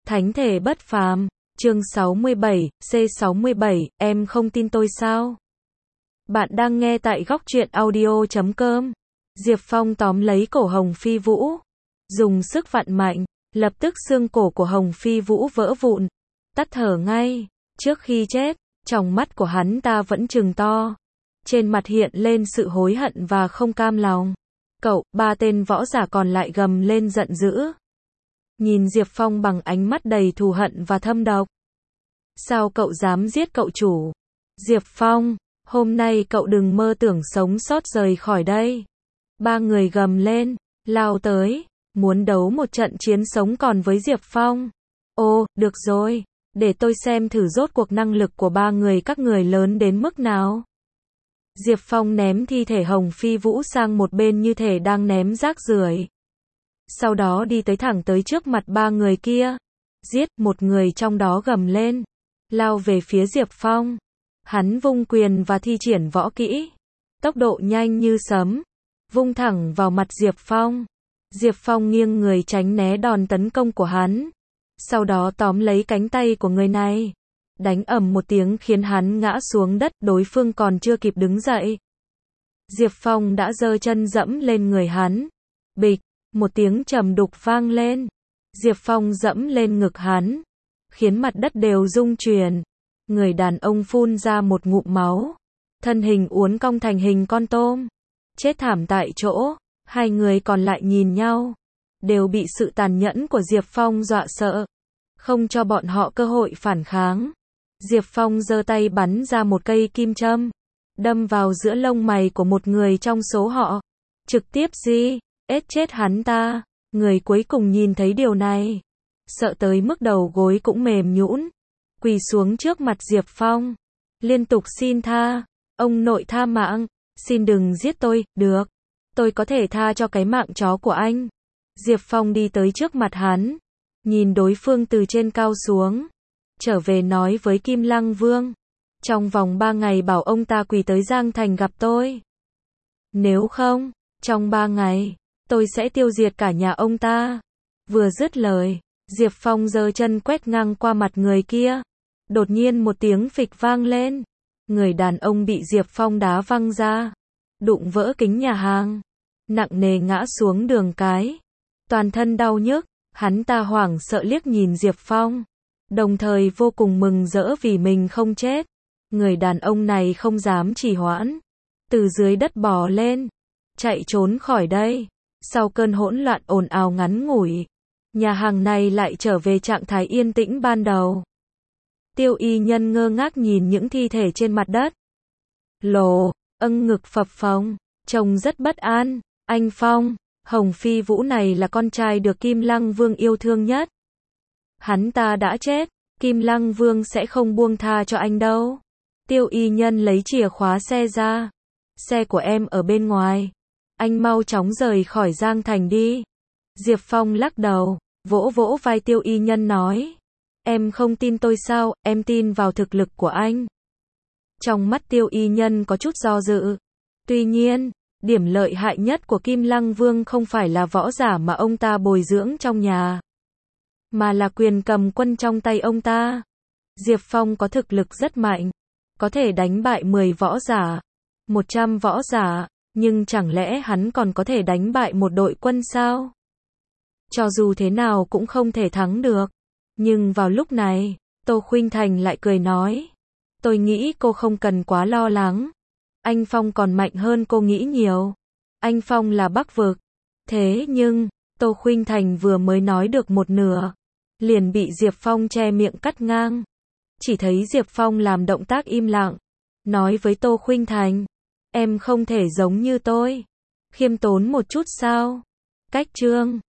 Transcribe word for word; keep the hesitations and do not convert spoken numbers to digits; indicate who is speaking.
Speaker 1: Thánh thể bất phàm, chương sáu mươi bảy, C sáu mươi bảy, em không tin tôi sao? Bạn đang nghe tại góc truyện audio chấm com. Diệp Phong tóm lấy cổ Hồng Phi Vũ, dùng sức vặn mạnh, lập tức xương cổ của Hồng Phi Vũ vỡ vụn, tắt thở ngay. Trước khi chết, tròng mắt của hắn ta vẫn trừng to, trên mặt hiện lên sự hối hận và không cam lòng. Cậu, ba tên võ giả còn lại gầm lên giận dữ, nhìn Diệp Phong bằng ánh mắt đầy thù hận và thâm độc. Sao cậu dám giết cậu chủ? Diệp Phong, hôm nay cậu đừng mơ tưởng sống sót rời khỏi đây. Ba người gầm lên, lao tới, muốn đấu một trận chiến sống còn với Diệp Phong. Ô, được rồi, để tôi xem thử rốt cuộc năng lực của ba người các người lớn đến mức nào. Diệp Phong ném thi thể Hồng Phi Vũ sang một bên như thể đang ném rác rưởi. Sau đó đi tới thẳng tới trước mặt ba người kia. Giết, một người trong đó gầm lên, lao về phía Diệp Phong. Hắn vung quyền và thi triển võ kỹ, tốc độ nhanh như sấm, vung thẳng vào mặt Diệp Phong. Diệp Phong nghiêng người tránh né đòn tấn công của hắn, sau đó tóm lấy cánh tay của người này, đánh ầm một tiếng khiến hắn ngã xuống đất, đối phương còn chưa kịp đứng dậy. Diệp Phong đã giơ chân dẫm lên người hắn. Bịch, một tiếng trầm đục vang lên. Diệp Phong dẫm lên ngực hắn, khiến mặt đất đều rung chuyển. Người đàn ông phun ra một ngụm máu, thân hình uốn cong thành hình con tôm, chết thảm tại chỗ. Hai người còn lại nhìn nhau, đều bị sự tàn nhẫn của Diệp Phong dọa sợ, không cho bọn họ cơ hội phản kháng. Diệp Phong giơ tay bắn ra một cây kim châm, đâm vào giữa lông mày của một người trong số họ, trực tiếp di, ết chết hắn ta. Người cuối cùng nhìn thấy điều này, sợ tới mức đầu gối cũng mềm nhũn, quỳ xuống trước mặt Diệp Phong, liên tục xin tha. Ông nội tha mạng, xin đừng giết tôi, được, tôi có thể tha cho cái mạng chó của anh. Diệp Phong đi tới trước mặt hắn, nhìn đối phương từ trên cao xuống, trở về nói với Kim Lăng Vương, trong vòng ba ngày bảo ông ta quỳ tới Giang Thành gặp tôi. Nếu không, trong ba ngày, tôi sẽ tiêu diệt cả nhà ông ta. Vừa dứt lời, Diệp Phong giơ chân quét ngang qua mặt người kia. Đột nhiên một tiếng phịch vang lên, người đàn ông bị Diệp Phong đá văng ra, đụng vỡ kính nhà hàng, nặng nề ngã xuống đường cái, toàn thân đau nhức. Hắn ta hoảng sợ liếc nhìn Diệp Phong, đồng thời vô cùng mừng rỡ vì mình không chết. Người đàn ông này không dám trì hoãn, từ dưới đất bò lên, chạy trốn khỏi đây. Sau cơn hỗn loạn ồn ào ngắn ngủi, nhà hàng này lại trở về trạng thái yên tĩnh ban đầu. Tiêu y nhân ngơ ngác nhìn những thi thể trên mặt đất. Lồ, âng ngực phập phồng, trông rất bất an. Anh Phong, Hồng Phi Vũ này là con trai được Kim Lăng Vương yêu thương nhất. Hắn ta đã chết, Kim Lăng Vương sẽ không buông tha cho anh đâu. Tiêu y nhân lấy chìa khóa xe ra. Xe của em ở bên ngoài, anh mau chóng rời khỏi Giang Thành đi. Diệp Phong lắc đầu, vỗ vỗ vai Tiêu y nhân nói, em không tin tôi sao, em tin vào thực lực của anh. Trong mắt Tiêu y nhân có chút do dự. Tuy nhiên, điểm lợi hại nhất của Kim Lăng Vương không phải là võ giả mà ông ta bồi dưỡng trong nhà, mà là quyền cầm quân trong tay ông ta. Diệp Phong có thực lực rất mạnh, có thể đánh bại mười võ giả, một trăm võ giả, nhưng chẳng lẽ hắn còn có thể đánh bại một đội quân sao? Cho dù thế nào cũng không thể thắng được. Nhưng vào lúc này, Tô Khuynh Thành lại cười nói, tôi nghĩ cô không cần quá lo lắng. Anh Phong còn mạnh hơn cô nghĩ nhiều. Anh Phong là Bắc vực. Thế nhưng, Tô Khuynh Thành vừa mới nói được một nửa, liền bị Diệp Phong che miệng cắt ngang. Chỉ thấy Diệp Phong làm động tác im lặng, nói với Tô Khuynh Thành, em không thể giống như tôi, khiêm tốn một chút sao? Cách chương